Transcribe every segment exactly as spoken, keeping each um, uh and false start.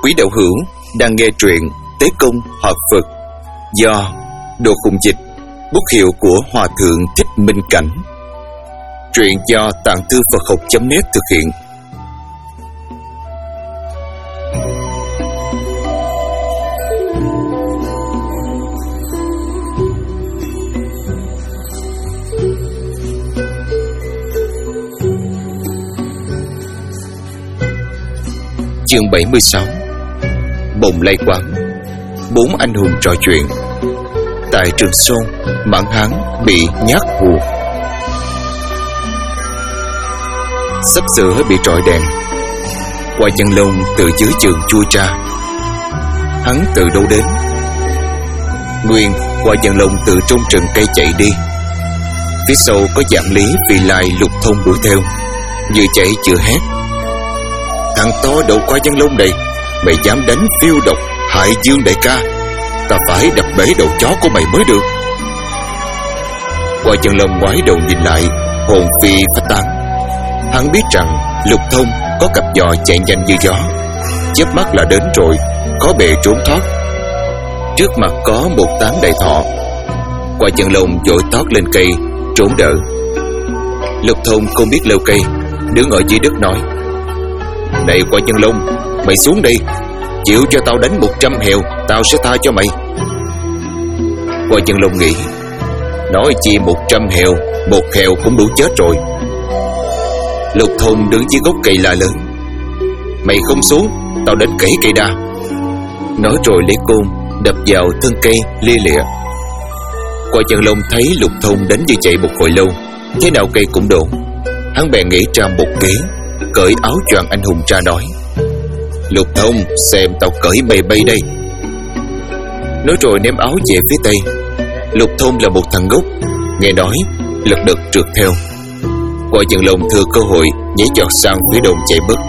Quý đạo hữu đang nghe truyện Tế Công Hợp Phật do Đồ Khùng Dịch, bút hiệu của Hòa Thượng Thích Minh Cảnh. Truyện do Tạng Thư Phật Học chấm net thực hiện. Chương bảy mươi sáu. Bồng lai quán. Bốn anh hùng trò chuyện. Tại Trường Sơn, Mãn Hán bị nhát hù. Sắp sửa bị trọi đèn. Qua Chân Long từ dưới trường chui ra. Hắn từ đâu đến? Nguyên Qua Chân Long từ trong rừng cây chạy đi. Phía sau có Dạng Lý, Phi Lai, Lục Thông đuổi theo. Vừa chạy vừa hét: thằng to đầu Qua Chân Long này, mày dám đánh phiêu độc hại Dương đại ca, ta phải đập bể đầu chó của mày mới được. Qua Chân Long ngoái đầu nhìn lại, hồn phi phách tán. Hắn biết rằng Lục Thông có cặp giò chạy nhanh như gió, chớp mắt là đến rồi, có bề trốn thoát. Trước mặt có một tán đại thọ. Qua Chân Long vội tót lên cây trốn đỡ. Lục Thông không biết leo cây, đứng ở dưới đất nói: này Qua Chân Long, mày xuống đi, chịu cho tao đánh một trăm heo, tao sẽ tha cho mày. Qua Chân Long nghĩ: nói chi một trăm heo, một heo cũng đủ chết rồi. Lục Thông đứng dưới gốc cây la lớn: mày không xuống, tao đến gãy cây đa. Nói rồi lấy côn đập vào thân cây lia lịa. Qua Chân Long thấy Lục Thông đánh như chạy một hồi lâu, thế nào cây cũng đổ. Hắn bèn nghĩ ra một kế, cởi áo choàng anh hùng ra nói: Lục Thông, xem tao cởi mày bay đây. Nói rồi ném áo về phía tây. Lục Thông là một thằng ngốc, nghe nói lật đật trượt theo. Qua Chân Long thừa cơ hội nhảy giọt sang phía đông chạy mất.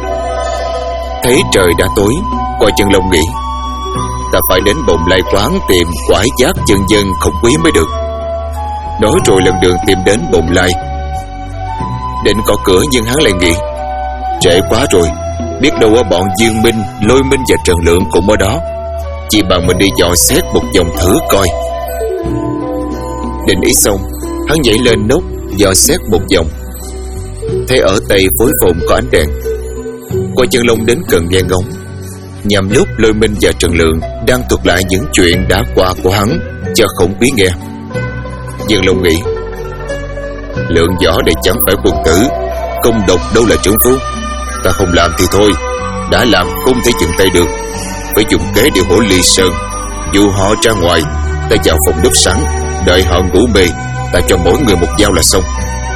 Thấy trời đã tối, Qua Chân Long nghĩ: ta phải đến Bồng Lai quán tìm quải giác chân dân không quý mới được. Nói rồi lần đường tìm đến Bồng Lai. Định có cửa nhưng hắn lại nghĩ: trễ quá rồi, biết đâu ở bọn Dương Minh, Lôi Minh và Trần Lượng cũng ở đó, chỉ bằng mình đi dò xét một vòng thử coi. Định ý xong, hắn nhảy lên nóc dò xét một vòng. Thấy ở tây phối phồn có ánh đèn. Qua Chân Long đến gần nghe ngóng, nhằm lúc Lôi Minh và Trần Lượng đang thuật lại những chuyện đã qua của hắn cho Khổng Quý nghe. Dương Long nghĩ: Lượng võ đây chẳng phải quân tử, công độc đâu là trưởng phu. Ta không làm thì thôi, đã làm không thể dừng tay được, phải dùng kế điều hổ Ly Sơn. Dù họ ra ngoài, ta vào phòng đốt sẵn, đợi họ ngủ mê, ta cho mỗi người một dao là xong.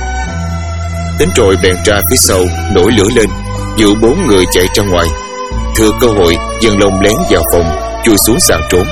Tính rồi bèn ra phía sau nổi lửa lên, dụ bốn người chạy ra ngoài. Thừa cơ hội, Dương Long lén vào phòng, chui xuống sàn trốn.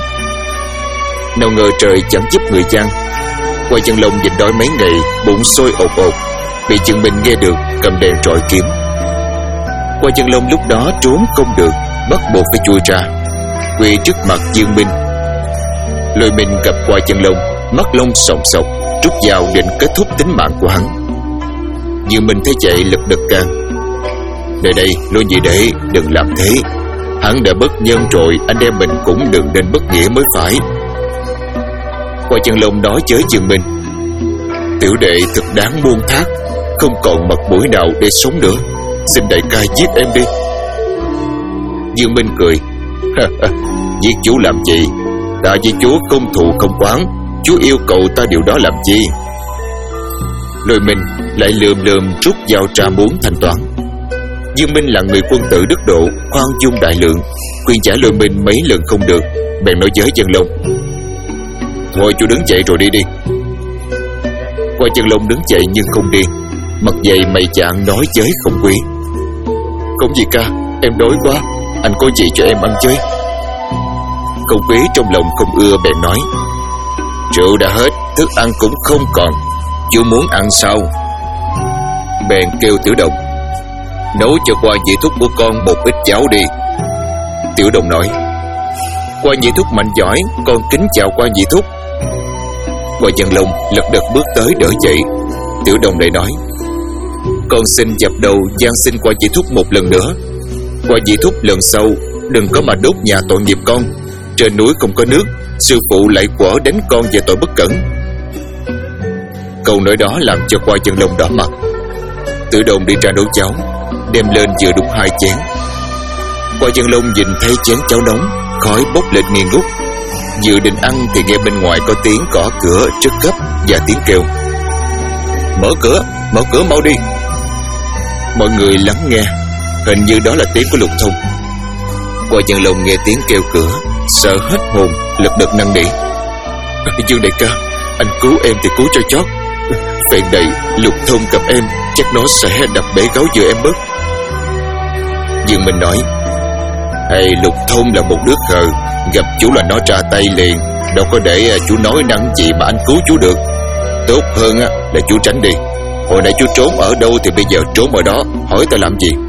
Nào ngờ trời chẳng giúp người gian. Qua Chân Long nhịn đói mấy ngày, bụng sôi ột ột, bị Dương Minh nghe được, cầm đèn trọi kiếm. Qua Chân Long lúc đó trốn không được, bắt buộc phải chui ra, quỳ trước mặt Dương Minh. Lôi Minh gặp Qua Chân Long, mắt lông sòng sọc, rút dao định kết thúc tính mạng của hắn. Dương Minh thấy vậy lật đật can: đây đây, Lôi nhị đệ, đừng làm thế. Hắn đã bất nhân rồi, anh em mình cũng đừng nên bất nghĩa mới phải. Qua Chân Long nói với Dương Minh: tiểu đệ thật đáng buông thác, không còn mặt mũi nào để sống nữa, xin đại ca giết em đi. Dương Minh cười: giết chú làm gì? Ta với chú không thù không oán, chú yêu cầu ta điều đó làm chi? Lôi Minh lại lườm lườm rút dao ra muốn thanh toán. Dương Minh là người quân tử đức độ, khoan dung đại lượng, khuyên giải Lôi Minh mấy lần không được, bèn nói với Chân Long: thôi chú đứng dậy rồi đi đi. Qua Chân Long đứng dậy nhưng không đi, mặt dày mày chạng nói với Khổng Quý: không gì ca, em đói quá, anh có gì cho em ăn chơi? Khổng Quý trong lòng không ưa bèn nói: rượu đã hết, thức ăn cũng không còn, chú muốn ăn sao? Bèn kêu Tiểu Đồng: nấu cho Qua nhị thúc của con một ít cháo đi. Tiểu Đồng nói: Qua nhị thúc mạnh giỏi, con kính chào Qua nhị thúc. Qua Chân Long lật đật bước tới đỡ dậy. Tiểu Đồng lại nói: con xin dập đầu van xin Qua nhị thúc một lần nữa. Qua nhị thúc lần sau đừng có mà đốt nhà tội nghiệp con. Trên núi không có nước, sư phụ lại quở đánh con về tội bất cẩn. Câu nói đó làm cho Qua Chân Long đỏ mặt. Tử Đồng đi ra nấu cháo, đem lên vừa đúng hai chén. Qua Chân Long nhìn thấy chén cháo nóng, khói bốc lên nghi ngút. Vừa định ăn thì nghe bên ngoài có tiếng gõ cửa rất gấp và tiếng kêu: "Mở cửa, mở cửa mau đi!" Mọi người lắng nghe, hình như đó là tiếng của Lục Thông. Qua Chân Long nghe tiếng kêu cửa, sợ hết hồn, lật đật năn nỉ: "Dương đại ca, anh cứu em thì cứu cho chót. Phèn này Lục Thông gặp em, chắc nó sẽ đập bể gáo dừa em mất." Dương Minh nói: "Hay Lục Thông là một đứa khờ, gặp chú là nó ra tay liền, đâu có để chú nói năng gì mà anh cứu chú được. Tốt hơn là chú tránh đi. Hồi nãy chú trốn ở đâu thì bây giờ trốn ở đó, hỏi ta làm gì?"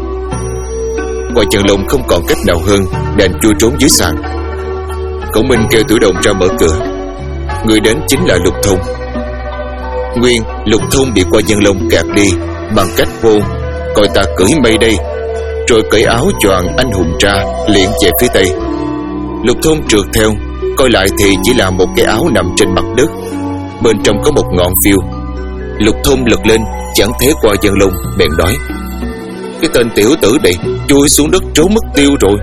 Qua Chân Long không còn cách nào hơn, đành chui trốn dưới sàn. Cậu Minh kêu Tử Đồng ra mở cửa. Người đến chính là Lục Thông. Nguyên Lục Thông bị Qua Chân Long gạt đi bằng cách hô: "Coi ta cưỡi mây đây!" Rồi cởi áo choàng anh hùng ra, liền chạy phía tây. Lục Thông trượt theo, coi lại thì chỉ là một cái áo nằm trên mặt đất, bên trong có một ngọn phiêu. Lục Thông lật lên, chẳng thấy Qua Chân Long, bèn nói: "Cái tên tiểu tử này chui xuống đất trốn mất tiêu rồi."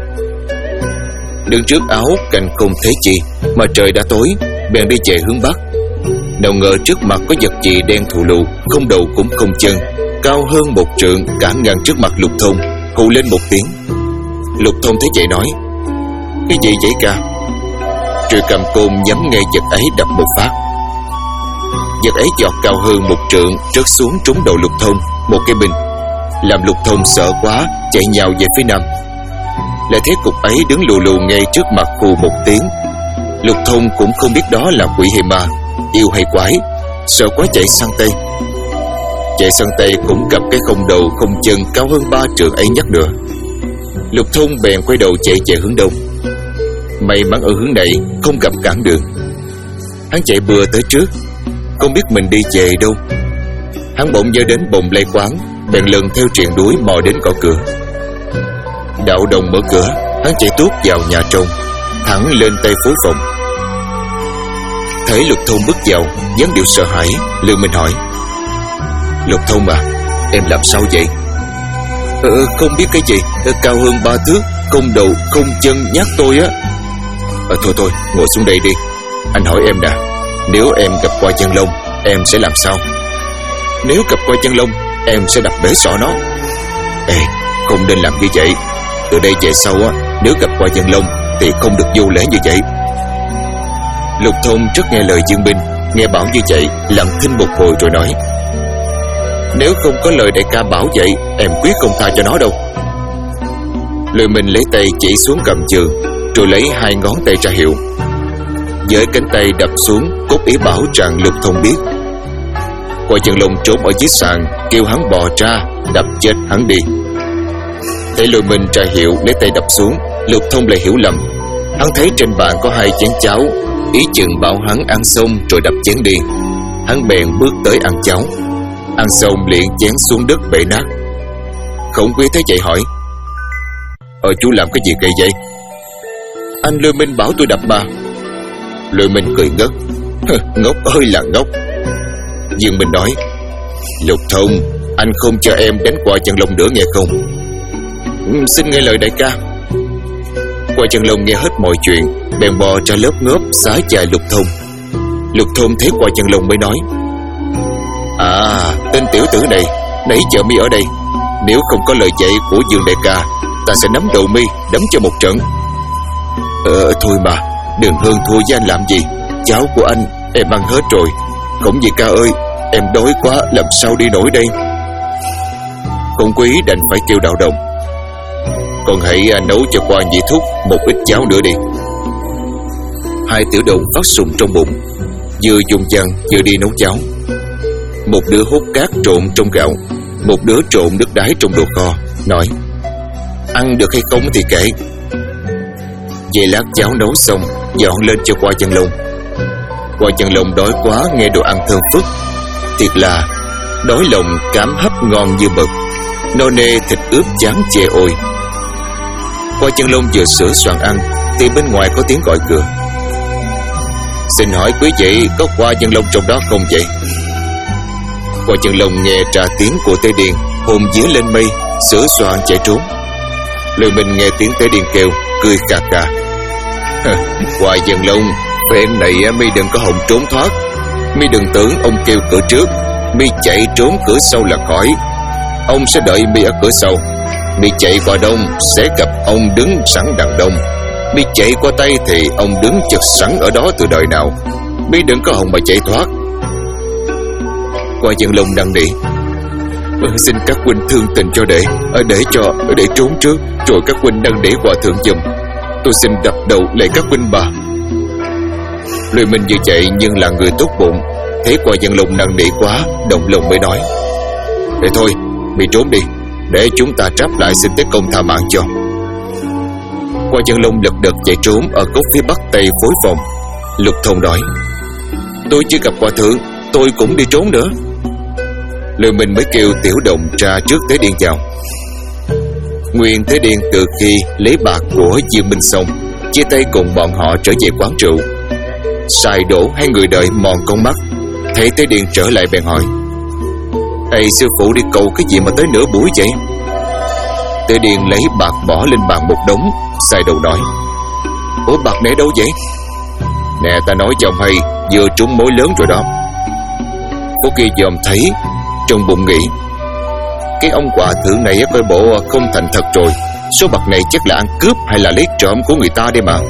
Đứng trước áo cành không thấy chi, mà trời đã tối, bèn đi về hướng bắc. Nào ngờ trước mặt có vật gì đen thù lù, không đầu cũng không chân, cao hơn một trượng, cản ngang trước mặt Lục Thông, hù lên một tiếng. Lục Thông thấy vậy nói: "Cái gì vậy ca?" Rồi cầm côn nhắm ngay vật ấy đập một phát. Vật ấy giọt cao hơn một trượng, rớt xuống trúng đầu Lục Thông một cái bình, làm Lục Thông sợ quá, chạy nhào về phía nam. Lại thấy cục ấy đứng lù lù ngay trước mặt, hù một tiếng. Lục Thông cũng không biết đó là quỷ hay ma, yêu hay quái, sợ quá chạy sang tây. Chạy sang tây cũng gặp cái không đầu không chân cao hơn ba trượng ấy nhắc nữa. Lục Thông bèn quay đầu chạy về hướng đông. May mắn ở hướng này không gặp cản đường. Hắn chạy bừa tới trước, không biết mình đi về đâu. Hắn bỗng nhớ đến bồng lây quán, bèn lần theo triền đuối mò đến gõ cửa. Đạo đồng mở cửa, hắn chạy tuốt vào nhà trong, thẳng lên tay phối phòng. Thấy Lục Thông bước vào, dáng điệu sợ hãi, Lương Minh hỏi: "Lục Thông à, em làm sao vậy?" Ờ, không biết cái gì, cao hơn ba thước, không đầu, không chân, nhát tôi á. Ờ, thôi thôi, ngồi xuống đây đi. Anh hỏi em nè, nếu em gặp Qua Chân Long, em sẽ làm sao? Nếu gặp Qua Chân Long, em sẽ đập bể sọ nó. Ê, không nên làm như vậy. Từ đây về sau á, nếu gặp Qua Chân Long thì không được vô lễ như vậy. Lục Thông rất nghe lời Dương Minh, nghe bảo như vậy, lặng thinh một hồi rồi nói: "Nếu không có lời đại ca bảo vậy, em quyết không tha cho nó đâu." Lôi Minh lấy tay chỉ xuống cầm giường, rồi lấy hai ngón tay ra hiệu. Với cánh tay đập xuống, cốt ý bảo rằng Lục Thông biết. Qua Chân Long trốn ở dưới sàn, kêu hắn bò ra, đập chết hắn đi. Thấy Lôi Minh ra hiệu lấy tay đập xuống, Lục Thông lại hiểu lầm. Hắn thấy trên bàn có hai chén cháo, ý chừng bảo hắn ăn xong rồi đập chén đi. Hắn bèn bước tới ăn cháo. Ăn xong liền chén xuống đất bể nát. Khổng Quý thấy vậy hỏi: "Ờ chú làm cái gì kỳ vậy?" "Anh Lôi Minh bảo tôi đập mà." Lôi Minh cười ngất: "Ngốc ơi là ngốc." Dương Minh nói: "Lục Thông, anh không cho em đánh Qua Chân Long nữa nghe không?" Ừ, "Xin nghe lời đại ca." Qua Chân Long nghe hết mọi chuyện, bèn bò ra lớp ngớp xá chài Lục Thông. Lục Thông thấy Qua Chân Long mới nói: "À, tên tiểu tử này nãy giờ mi ở đây. Nếu không có lời dạy của Dương đại ca, ta sẽ nắm đầu mi đấm cho một trận." Ờ thôi mà, đừng hơn thua với anh làm gì. Cháo của anh em ăn hết rồi. Khổng Dị ca ơi, em đói quá, làm sao đi nổi đây. Khổng Quý đành phải kêu Đạo Đồng: "Con hãy nấu cho Qua Nhị Thúc một ít cháo nữa đi." Hai tiểu đồng phát sùng trong bụng, vừa dùng dằn vừa đi nấu cháo. Một đứa hút cát trộn trong gạo, một đứa trộn nước đái trong đồ kho, nói: "Ăn được hay không thì kệ." Về lát cháo nấu xong, dọn lên cho Qua Chân Long. Qua Chân Long đói quá nghe đồ ăn thơm phức, thiệt là đói lòng cảm hấp ngon như mực, no nê thịt ướp chán chê ôi. Qua Chân Long vừa sửa soạn ăn thì bên ngoài có tiếng gọi cửa. Xin hỏi quý vị có Qua Chân Long trong đó không vậy? Qua Chân Long nghe trả tiếng của Tế Điền, hồn vía lên mây, sửa soạn chạy trốn. Lôi Minh nghe tiếng Tế Điền kêu, cười cà cà. Qua Chân Long, phen này mi đừng có hòng trốn thoát. Mi đừng tưởng ông kêu cửa trước, mi chạy trốn cửa sau là khỏi. Ông sẽ đợi mi ở cửa sau. Mi chạy qua đông sẽ gặp ông đứng sẵn đằng đông. Mi chạy qua tây thì ông đứng chật sẵn ở đó từ đời nào. Mi đừng có hòng mà chạy thoát. Qua Chân Long năn nỉ. Xin các huynh thương tình cho đệ, để cho để trốn trước, rồi các huynh năn nỉ hòa thượng giùm. Tôi xin đập đầu lạy các huynh bà. Lôi Minh như vậy nhưng là người tốt bụng, thấy Qua Chân Long năn nỉ quá, động lòng mới nói. Để thôi, mi trốn đi, để chúng ta tráp lại xin Tế Công tha mạng cho. Qua Chân Long lật đật chạy trốn ở góc phía bắc tây phối phòng. Lục Thông nói. Tôi chưa gặp hòa thượng, tôi cũng đi trốn nữa. Lôi Minh mới kêu Tiểu Đồng ra trước Tế Điền vào. Nguyên Tế Điền từ khi lấy bạc của Dương Minh xong, chia tay cùng bọn họ trở về quán rượu. Sai Đổ hai người đợi mòn con mắt, thấy Tế Điền trở lại bèn hỏi. Ê sư phụ đi cầu cái gì mà tới nửa buổi vậy? Tế Điền lấy bạc bỏ lên bàn một đống. Sai Đầu nói. Ủa bạc này đâu vậy? Nè ta nói cho ông hay, vừa trúng mối lớn rồi đó. Có kia dòm thấy, trong bụng nghĩ, cái ông hòa thượng này coi bộ không thành thật rồi. Số bạc này chắc là ăn cướp hay là lấy trộm của người ta đây mà.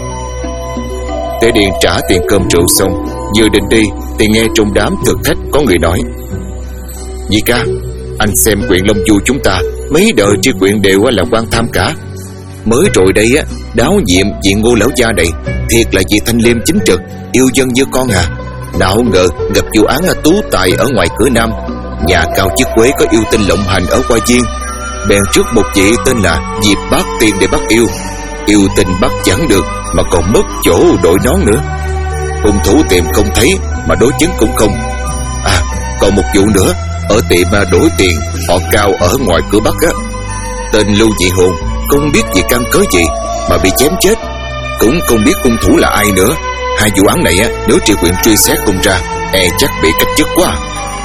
Tế Điền trả tiền cơm rượu xong, vừa định đi thì nghe trong đám thực khách có người nói. Dì ca, anh xem quyện Long Du chúng ta, mấy đời tri quyện đều là quan tham cả. Mới rồi đây á, đáo nhiệm vị Ngô lão gia này thiệt là vị thanh liêm chính trực, yêu dân như con à. Nào ngờ gặp vụ án tú tài ở ngoài cửa Nam. Nhà cao chức quế có yêu tinh lộng hành ở Hoa Viên, bèn trước một vị tên là Diệp Bát Tiên để bắt yêu. Yêu tình bắt chẳng được mà còn mất chỗ đội nón nữa. Hung thủ tìm không thấy mà đối chứng cũng không. À còn một vụ nữa, ở tiệm đổi tiền họ Cao ở ngoài cửa Bắc á, tên Lưu Dị Hồn không biết vì căn cớ gì mà bị chém chết, cũng không biết hung thủ là ai nữa. Hai vụ án này á, nếu tri huyện truy xét không ra, e chắc bị cách chức quá.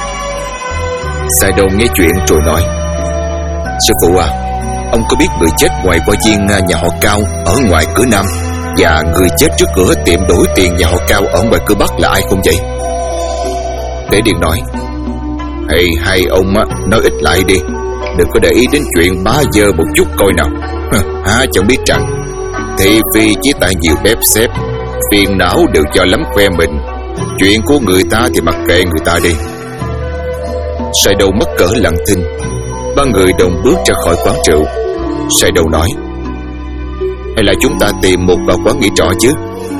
Sai Đầu nghe chuyện rồi nói. Sư phụ à, ông có biết người chết ngoài Hoa Viên nhà họ Cao ở ngoài cửa Nam và người chết trước cửa tiệm đổi tiền nhà họ Cao ở ngoài cửa Bắc là ai không vậy? Tế Điền nói. Hay hai ông á, nói ít lại đi, đừng có để ý đến chuyện bá dơ một chút coi nào. Há chẳng biết rằng thị phi chỉ tại nhiều bếp xếp, phiền não đều cho lắm khoe mình. Chuyện của người ta thì mặc kệ người ta đi. Sai Đầu mất cỡ lặng thinh. Ba người đồng bước ra khỏi quán rượu. Sai Đầu nói. Hay là chúng ta tìm một vào quán nghỉ trọ chứ?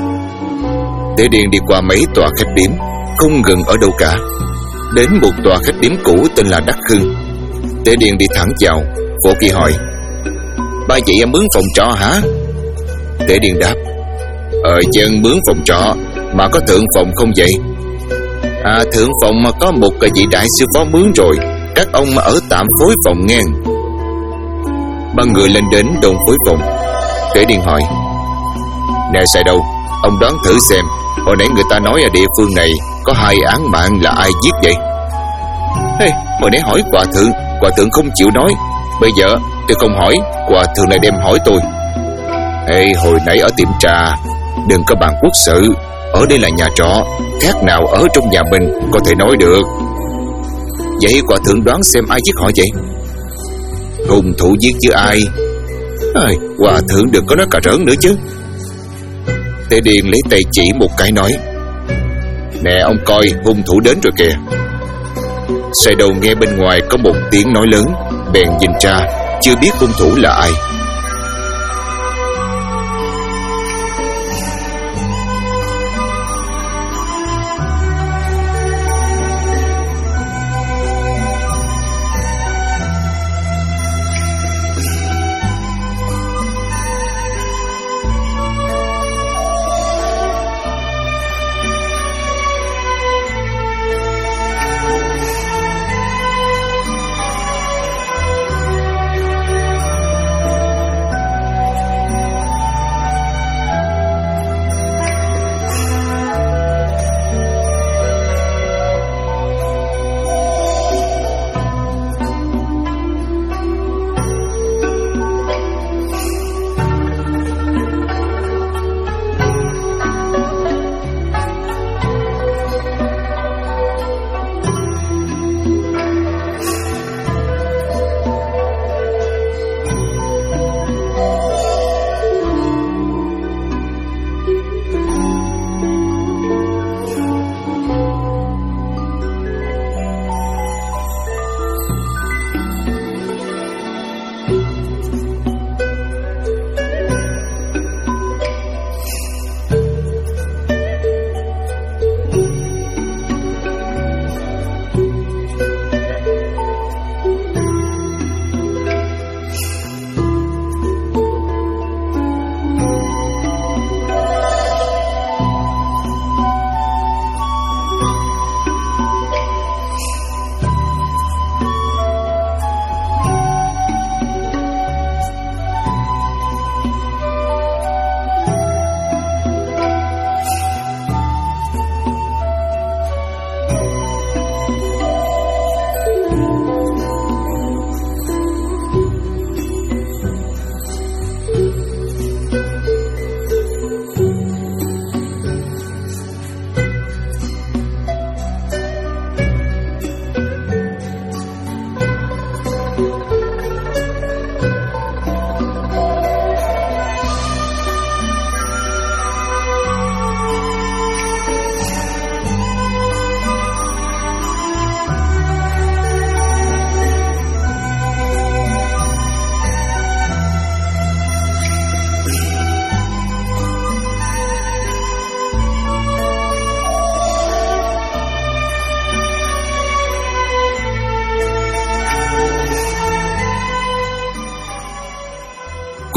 Tế Điền đi qua mấy tòa khách điếm, không ngừng ở đâu cả. Đến một tòa khách điếm cũ tên là Đắc Hưng. Tế Điền đi thẳng vào. Phổ Kỳ hỏi. Ba chị em mướn phòng trọ hả? Tế Điền đáp. Ờ chân mướn phòng trọ, mà có thượng phòng không vậy? À thượng phòng mà có một cái vị đại sư phó mướn rồi, các ông mà ở tạm phối phòng nghe. Ba người lên đến đồn phối phòng. Tế Điền hỏi. Nè Sai Đâu, ông đoán thử xem, hồi nãy người ta nói ở địa phương này có hai án mạng là ai giết vậy? Hey, hồi nãy hỏi hòa thượng, hòa thượng không chịu nói. Bây giờ tôi không hỏi, hòa thượng này đem hỏi tôi. Hey, hồi nãy ở tiệm trà, đừng có bàn quốc sự. Ở đây là nhà trọ, khác nào ở trong nhà mình có thể nói được. Vậy hòa thượng đoán xem ai giết họ vậy? Hung thủ giết chứ ai? À, hòa thượng đừng có nói cà rỡn nữa chứ. Tế Điền lấy tay chỉ một cái nói. Nè ông coi, hung thủ đến rồi kìa. Sai Đầu nghe bên ngoài có một tiếng nói lớn, bèn nhìn ra, chưa biết hung thủ là ai.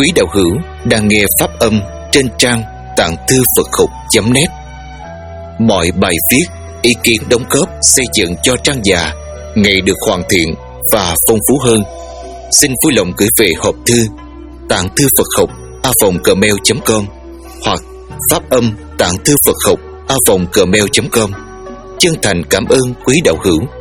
quý đạo hữu đang nghe pháp âm trên trang tạng thư Phật học chấm net. Mọi bài viết, ý kiến đóng góp xây dựng cho trang già ngày được hoàn thiện và phong phú hơn. Xin vui lòng gửi về hộp thư tạng thư Phật học a vòng gmail chấm com hoặc pháp âm tạng thư Phật học a vòng gmail chấm com. Chân thành cảm ơn quý đạo hữu.